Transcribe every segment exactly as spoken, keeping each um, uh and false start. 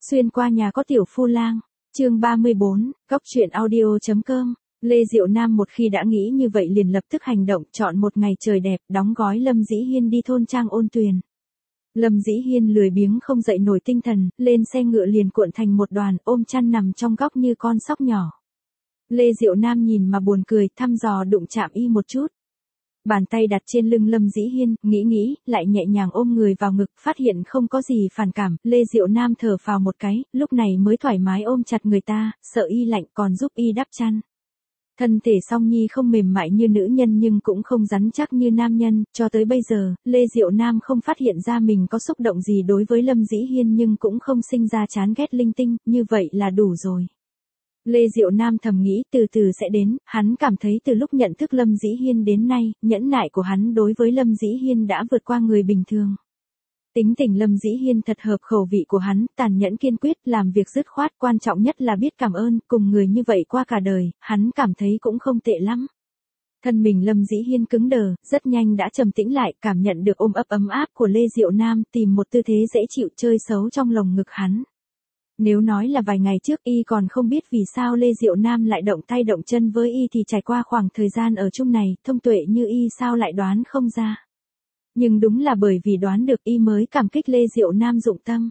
Xuyên qua nhà có tiểu phu lang, chương ba mươi bốn, góc truyện audio.com. Lê Diệu Nam một khi đã nghĩ như vậy liền lập tức hành động, chọn một ngày trời đẹp, đóng gói Lâm Dĩ Hiên đi thôn trang Ôn Tuyền. Lâm Dĩ Hiên lười biếng không dậy nổi tinh thần, lên xe ngựa liền cuộn thành một đoàn, ôm chăn nằm trong góc như con sóc nhỏ. Lê Diệu Nam nhìn mà buồn cười, thăm dò đụng chạm y một chút. Bàn tay đặt trên lưng Lâm Dĩ Hiên, nghĩ nghĩ, lại nhẹ nhàng ôm người vào ngực, phát hiện không có gì phản cảm, Lê Diệu Nam thở phào một cái, lúc này mới thoải mái ôm chặt người ta, sợ y lạnh còn giúp y đắp chăn. Thân thể Song Nhi không mềm mại như nữ nhân nhưng cũng không rắn chắc như nam nhân, cho tới bây giờ, Lê Diệu Nam không phát hiện ra mình có xúc động gì đối với Lâm Dĩ Hiên nhưng cũng không sinh ra chán ghét linh tinh, như vậy là đủ rồi. Lê Diệu Nam thầm nghĩ từ từ sẽ đến, hắn cảm thấy từ lúc nhận thức Lâm Dĩ Hiên đến nay, nhẫn nại của hắn đối với Lâm Dĩ Hiên đã vượt qua người bình thường. Tính tình Lâm Dĩ Hiên thật hợp khẩu vị của hắn, tàn nhẫn kiên quyết, làm việc dứt khoát, quan trọng nhất là biết cảm ơn, cùng người như vậy qua cả đời, hắn cảm thấy cũng không tệ lắm. Thân mình Lâm Dĩ Hiên cứng đờ, rất nhanh đã trầm tĩnh lại, cảm nhận được ôm ấp ấm áp của Lê Diệu Nam, tìm một tư thế dễ chịu chơi xấu trong lồng ngực hắn. Nếu nói là vài ngày trước y còn không biết vì sao Lê Diệu Nam lại động tay động chân với y thì trải qua khoảng thời gian ở chung này, thông tuệ như y sao lại đoán không ra. Nhưng đúng là bởi vì đoán được y mới cảm kích Lê Diệu Nam dụng tâm.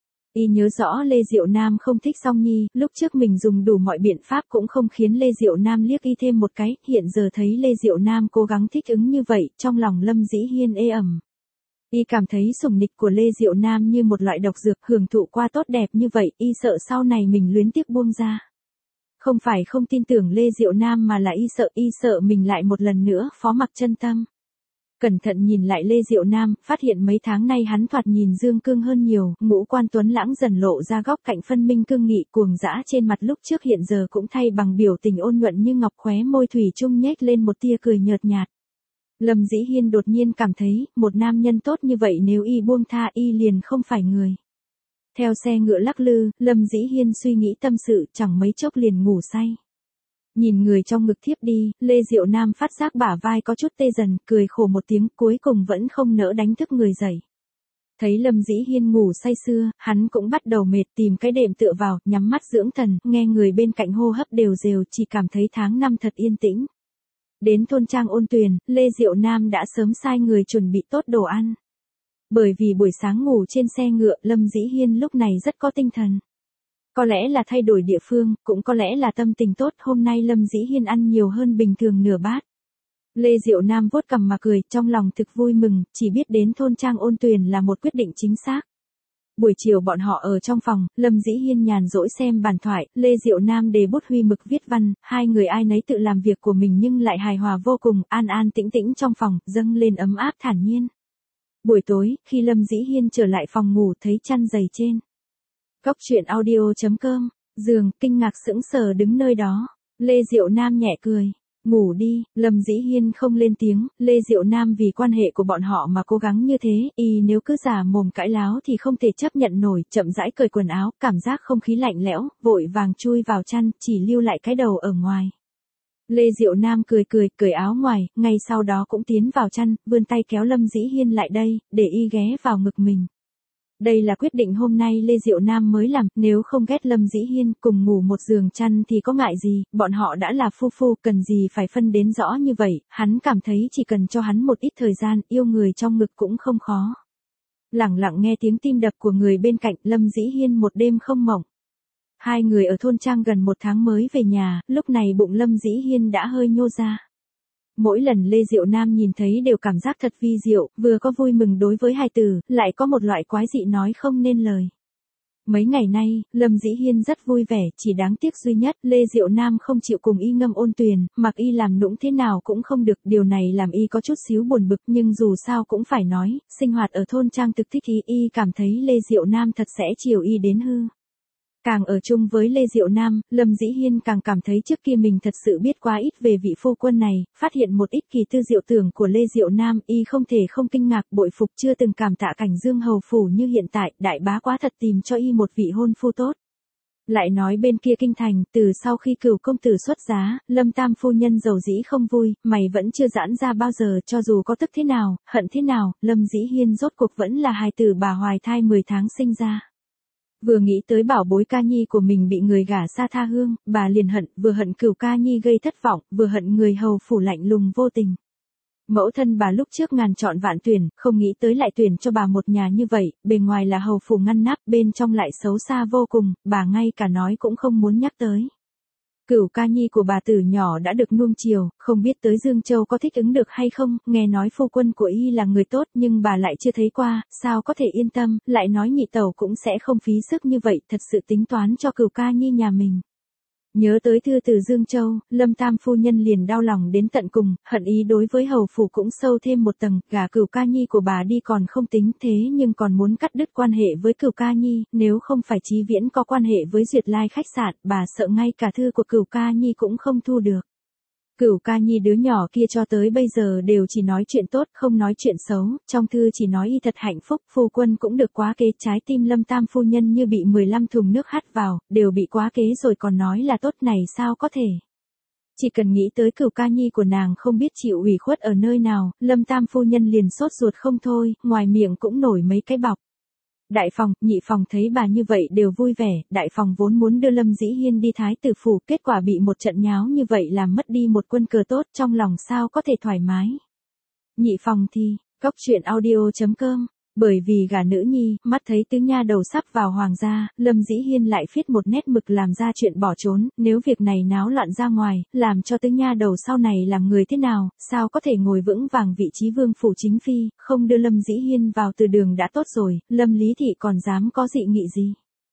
Y nhớ rõ Lê Diệu Nam không thích Song Nhi, lúc trước mình dùng đủ mọi biện pháp cũng không khiến Lê Diệu Nam liếc y thêm một cái, hiện giờ thấy Lê Diệu Nam cố gắng thích ứng như vậy, trong lòng Lâm Dĩ Hiên ê ẩm. Y cảm thấy sủng nịch của Lê Diệu Nam như một loại độc dược, hưởng thụ qua tốt đẹp như vậy, y sợ sau này mình luyến tiếc buông ra. Không phải không tin tưởng Lê Diệu Nam mà là y sợ, y sợ mình lại một lần nữa phó mặc chân tâm. Cẩn thận nhìn lại Lê Diệu Nam, phát hiện mấy tháng nay hắn thoạt nhìn dương cương hơn nhiều, ngũ quan tuấn lãng dần lộ ra góc cạnh phân minh cương nghị, cuồng dã trên mặt lúc trước hiện giờ cũng thay bằng biểu tình ôn nhuận như ngọc, khóe môi thủy chung nhếch lên một tia cười nhợt nhạt. Lâm Dĩ Hiên đột nhiên cảm thấy, một nam nhân tốt như vậy nếu y buông tha y liền không phải người. Theo xe ngựa lắc lư, Lâm Dĩ Hiên suy nghĩ tâm sự, chẳng mấy chốc liền ngủ say. Nhìn người trong ngực thiếp đi, Lê Diệu Nam phát giác bả vai có chút tê dần, cười khổ một tiếng, cuối cùng vẫn không nỡ đánh thức người dậy. Thấy Lâm Dĩ Hiên ngủ say sưa, hắn cũng bắt đầu mệt, tìm cái đệm tựa vào, nhắm mắt dưỡng thần, nghe người bên cạnh hô hấp đều rều, chỉ cảm thấy tháng năm thật yên tĩnh. Đến thôn trang Ôn Tuyền, Lê Diệu Nam đã sớm sai người chuẩn bị tốt đồ ăn. Bởi vì buổi sáng ngủ trên xe ngựa, Lâm Dĩ Hiên lúc này rất có tinh thần. Có lẽ là thay đổi địa phương, cũng có lẽ là tâm tình tốt, hôm nay Lâm Dĩ Hiên ăn nhiều hơn bình thường nửa bát. Lê Diệu Nam vuốt cằm mà cười, trong lòng thực vui mừng, chỉ biết đến thôn trang Ôn Tuyền là một quyết định chính xác. Buổi chiều bọn họ ở trong phòng, Lâm Dĩ Hiên nhàn rỗi xem bàn thoại, Lê Diệu Nam đề bút huy mực viết văn, hai người ai nấy tự làm việc của mình nhưng lại hài hòa vô cùng, an an tĩnh tĩnh trong phòng, dâng lên ấm áp thản nhiên. Buổi tối, khi Lâm Dĩ Hiên trở lại phòng ngủ thấy chăn dày trên góc truyện audio.com, giường, kinh ngạc sững sờ đứng nơi đó. Lê Diệu Nam nhẹ cười, ngủ đi, Lâm Dĩ Hiên không lên tiếng, Lê Diệu Nam vì quan hệ của bọn họ mà cố gắng như thế, y nếu cứ giả mồm cãi láo thì không thể chấp nhận nổi, chậm rãi cởi quần áo, cảm giác không khí lạnh lẽo, vội vàng chui vào chăn, chỉ lưu lại cái đầu ở ngoài. Lê Diệu Nam cười cười, cởi áo ngoài, ngay sau đó cũng tiến vào chăn, vươn tay kéo Lâm Dĩ Hiên lại đây, để y ghé vào ngực mình. Đây là quyết định hôm nay Lê Diệu Nam mới làm, nếu không ghét Lâm Dĩ Hiên cùng ngủ một giường chăn thì có ngại gì, bọn họ đã là phu phu, cần gì phải phân đến rõ như vậy, hắn cảm thấy chỉ cần cho hắn một ít thời gian, yêu người trong ngực cũng không khó. Lặng lặng nghe tiếng tim đập của người bên cạnh, Lâm Dĩ Hiên một đêm không mộng. Hai người ở thôn trang gần một tháng mới về nhà, lúc này bụng Lâm Dĩ Hiên đã hơi nhô ra. Mỗi lần Lê Diệu Nam nhìn thấy đều cảm giác thật vi diệu, vừa có vui mừng đối với hài tử, lại có một loại quái dị nói không nên lời. Mấy ngày nay, Lâm Dĩ Hiên rất vui vẻ, chỉ đáng tiếc duy nhất, Lê Diệu Nam không chịu cùng y ngâm Ôn Tuyền, mặc y làm nũng thế nào cũng không được, điều này làm y có chút xíu buồn bực, nhưng dù sao cũng phải nói, sinh hoạt ở thôn trang thực thích y, y cảm thấy Lê Diệu Nam thật sẽ chiều y đến hư. Càng ở chung với Lê Diệu Nam, Lâm Dĩ Hiên càng cảm thấy trước kia mình thật sự biết quá ít về vị phu quân này, phát hiện một ít kỳ tư diệu tưởng của Lê Diệu Nam, y không thể không kinh ngạc, bội phục chưa từng cảm tạ cảnh dương hầu phủ như hiện tại, đại bá quá thật tìm cho y một vị hôn phu tốt. Lại nói bên kia kinh thành, từ sau khi Cửu công tử xuất giá, Lâm tam phu nhân dầu dĩ không vui, mày vẫn chưa giãn ra bao giờ, cho dù có tức thế nào, hận thế nào, Lâm Dĩ Hiên rốt cuộc vẫn là hài tử bà hoài thai mười tháng sinh ra. Vừa nghĩ tới bảo bối ca nhi của mình bị người gả xa tha hương, bà liền hận, vừa hận Cửu ca nhi gây thất vọng, vừa hận người hầu phủ lạnh lùng vô tình. Mẫu thân bà lúc trước ngàn chọn vạn tuyển, không nghĩ tới lại tuyển cho bà một nhà như vậy, bề ngoài là hầu phủ ngăn nắp, bên trong lại xấu xa vô cùng, bà ngay cả nói cũng không muốn nhắc tới. Cửu ca nhi của bà từ nhỏ đã được nuông chiều, không biết tới Dương Châu có thích ứng được hay không, nghe nói phu quân của y là người tốt nhưng bà lại chưa thấy qua, sao có thể yên tâm, lại nói nhị tẩu cũng sẽ không phí sức như vậy, thật sự tính toán cho Cửu ca nhi nhà mình. Nhớ tới thư từ Dương Châu, Lâm Tam phu nhân liền đau lòng đến tận cùng, hận ý đối với hầu phủ cũng sâu thêm một tầng, gả Cửu ca nhi của bà đi còn không tính thế nhưng còn muốn cắt đứt quan hệ với Cửu ca nhi, nếu không phải Chí Viễn có quan hệ với Duyệt Lai khách sạn, bà sợ ngay cả thư của Cửu ca nhi cũng không thu được. Cửu ca nhi đứa nhỏ kia cho tới bây giờ đều chỉ nói chuyện tốt, không nói chuyện xấu, trong thư chỉ nói y thật hạnh phúc, phu quân cũng được quá kế, trái tim Lâm Tam phu nhân như bị mười lăm thùng nước hắt vào, đều bị quá kế rồi còn nói là tốt này sao có thể. Chỉ cần nghĩ tới Cửu ca nhi của nàng không biết chịu ủy khuất ở nơi nào, Lâm Tam phu nhân liền sốt ruột không thôi, ngoài miệng cũng nổi mấy cái bọc. Đại phòng, nhị phòng thấy bà như vậy đều vui vẻ, đại phòng vốn muốn đưa Lâm Dĩ Hiên đi thái tử phủ, kết quả bị một trận nháo như vậy làm mất đi một quân cờ tốt, trong lòng sao có thể thoải mái. Nhị phòng thì, cóc truyện audio chấm com, bởi vì gả nữ nhi, mắt thấy tứ nha đầu sắp vào hoàng gia, Lâm Dĩ Hiên lại viết một nét mực làm ra chuyện bỏ trốn, nếu việc này náo loạn ra ngoài, làm cho tứ nha đầu sau này làm người thế nào, sao có thể ngồi vững vàng vị trí vương phủ chính phi, không đưa Lâm Dĩ Hiên vào từ đường đã tốt rồi, Lâm Lý Thị còn dám có dị nghị gì.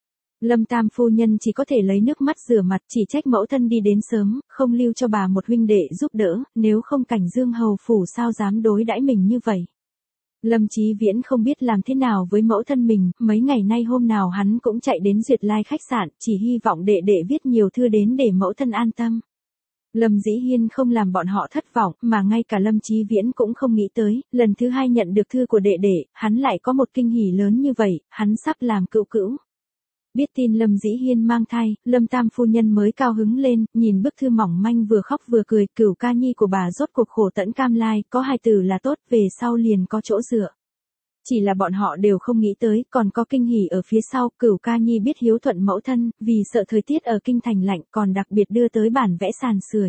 Lâm Tam phu nhân chỉ có thể lấy nước mắt rửa mặt, chỉ trách mẫu thân đi đến sớm, không lưu cho bà một huynh đệ giúp đỡ, nếu không Cảnh Dương hầu phủ sao dám đối đãi mình như vậy. Lâm Chí Viễn không biết làm thế nào với mẫu thân mình, mấy ngày nay hôm nào hắn cũng chạy đến Duyệt Lai khách sạn, chỉ hy vọng đệ đệ viết nhiều thư đến để mẫu thân an tâm. Lâm Dĩ Hiên không làm bọn họ thất vọng, mà ngay cả Lâm Chí Viễn cũng không nghĩ tới, lần thứ hai nhận được thư của đệ đệ, hắn lại có một kinh hỉ lớn như vậy, hắn sắp làm cữu cữu. Biết tin Lâm Dĩ Hiên mang thai, Lâm Tam phu nhân mới cao hứng lên, nhìn bức thư mỏng manh vừa khóc vừa cười, Cửu ca nhi của bà rốt cuộc khổ tẫn cam lai, có hài tử là tốt, về sau liền có chỗ dựa. Chỉ là bọn họ đều không nghĩ tới, còn có kinh hỉ ở phía sau, Cửu ca nhi biết hiếu thuận mẫu thân, vì sợ thời tiết ở kinh thành lạnh, còn đặc biệt đưa tới bản vẽ sàn sưởi.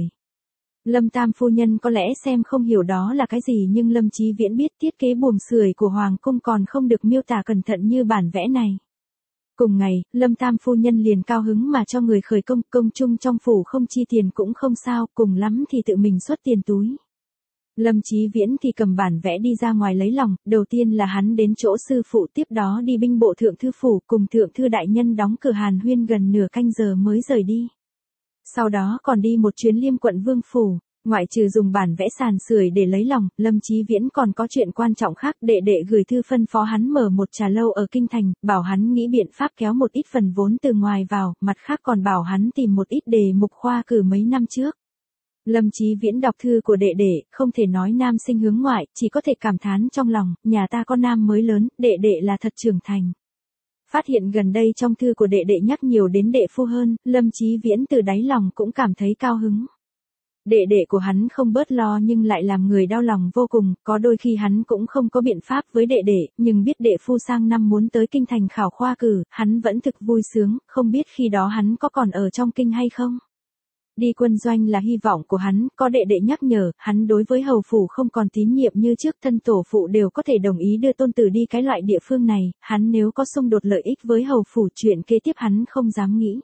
Lâm Tam phu nhân có lẽ xem không hiểu đó là cái gì nhưng Lâm Chí Viễn biết thiết kế buồng sưởi của hoàng cung còn không được miêu tả cẩn thận như bản vẽ này. Cùng ngày, Lâm Tam phu nhân liền cao hứng mà cho người khởi công, công chung trong phủ không chi tiền cũng không sao, cùng lắm thì tự mình xuất tiền túi. Lâm Chí Viễn thì cầm bản vẽ đi ra ngoài lấy lòng, đầu tiên là hắn đến chỗ sư phụ, tiếp đó đi binh bộ thượng thư phủ, cùng thượng thư đại nhân đóng cửa hàn huyên gần nửa canh giờ mới rời đi. Sau đó còn đi một chuyến Liêm quận Vương phủ. Ngoại trừ dùng bản vẽ sàn sưởi để lấy lòng, Lâm Chí Viễn còn có chuyện quan trọng khác, đệ đệ gửi thư phân phó hắn mở một trà lâu ở kinh thành, bảo hắn nghĩ biện pháp kéo một ít phần vốn từ ngoài vào, mặt khác còn bảo hắn tìm một ít đề mục khoa cử mấy năm trước. Lâm Chí Viễn đọc thư của đệ đệ, không thể nói nam sinh hướng ngoại, chỉ có thể cảm thán trong lòng, nhà ta con nam mới lớn, đệ đệ là thật trưởng thành. Phát hiện gần đây trong thư của đệ đệ nhắc nhiều đến đệ phu hơn, Lâm Chí Viễn từ đáy lòng cũng cảm thấy cao hứng. Đệ đệ của hắn không bớt lo nhưng lại làm người đau lòng vô cùng, có đôi khi hắn cũng không có biện pháp với đệ đệ, nhưng biết đệ phu sang năm muốn tới kinh thành khảo khoa cử, hắn vẫn thực vui sướng, không biết khi đó hắn có còn ở trong kinh hay không. Đi quân doanh là hy vọng của hắn, có đệ đệ nhắc nhở, hắn đối với hầu phủ không còn tín nhiệm như trước, thân tổ phụ đều có thể đồng ý đưa tôn tử đi cái loại địa phương này, hắn nếu có xung đột lợi ích với hầu phủ chuyện kế tiếp hắn không dám nghĩ.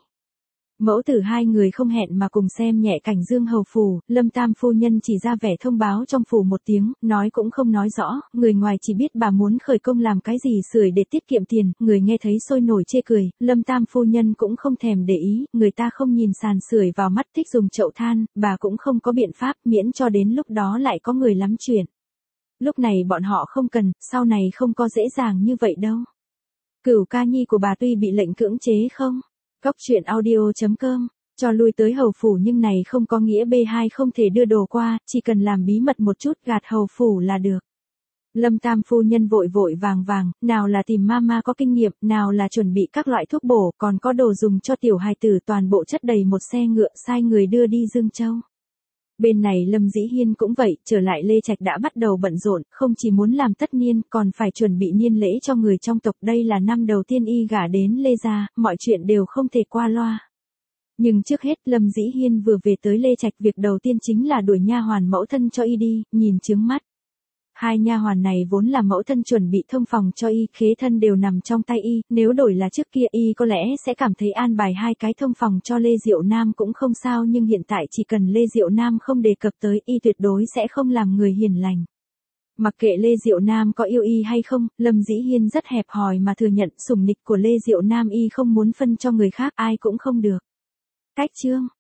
Mẫu tử hai người không hẹn mà cùng xem nhẹ Cảnh Dương hầu phủ, Lâm Tam phu nhân chỉ ra vẻ thông báo trong phủ một tiếng, nói cũng không nói rõ, người ngoài chỉ biết bà muốn khởi công làm cái gì sưởi để tiết kiệm tiền, người nghe thấy sôi nổi chê cười, Lâm Tam phu nhân cũng không thèm để ý, người ta không nhìn sàn sưởi vào mắt thích dùng chậu than, bà cũng không có biện pháp, miễn cho đến lúc đó lại có người lắm chuyện. Lúc này bọn họ không cần, sau này không có dễ dàng như vậy đâu. Cửu ca nhi của bà tuy bị lệnh cưỡng chế không? Cóc truyện audio chấm com, cho lui tới hầu phủ nhưng này không có nghĩa B hai không thể đưa đồ qua, chỉ cần làm bí mật một chút gạt hầu phủ là được. Lâm Tam phu nhân vội vội vàng vàng, nào là tìm mama có kinh nghiệm, nào là chuẩn bị các loại thuốc bổ, còn có đồ dùng cho tiểu hài tử, toàn bộ chất đầy một xe ngựa sai người đưa đi Dương Châu. Bên này Lâm Dĩ Hiên cũng vậy, trở lại Lê Trạch đã bắt đầu bận rộn, không chỉ muốn làm tất niên, còn phải chuẩn bị niên lễ cho người trong tộc. Đây là năm đầu tiên y gả đến Lê gia, mọi chuyện đều không thể qua loa. Nhưng trước hết Lâm Dĩ Hiên vừa về tới Lê Trạch, việc đầu tiên chính là đuổi nha hoàn mẫu thân cho y đi, nhìn chướng mắt. Hai nha hoàn này vốn là mẫu thân chuẩn bị thông phòng cho y, khế thân đều nằm trong tay y, nếu đổi là trước kia y có lẽ sẽ cảm thấy an bài hai cái thông phòng cho Lê Diệu Nam cũng không sao, nhưng hiện tại chỉ cần Lê Diệu Nam không đề cập tới, y tuyệt đối sẽ không làm người hiền lành. Mặc kệ Lê Diệu Nam có yêu y hay không, Lâm Dĩ Hiên rất hẹp hòi mà thừa nhận sủng nịch của Lê Diệu Nam y không muốn phân cho người khác, ai cũng không được. Cách chương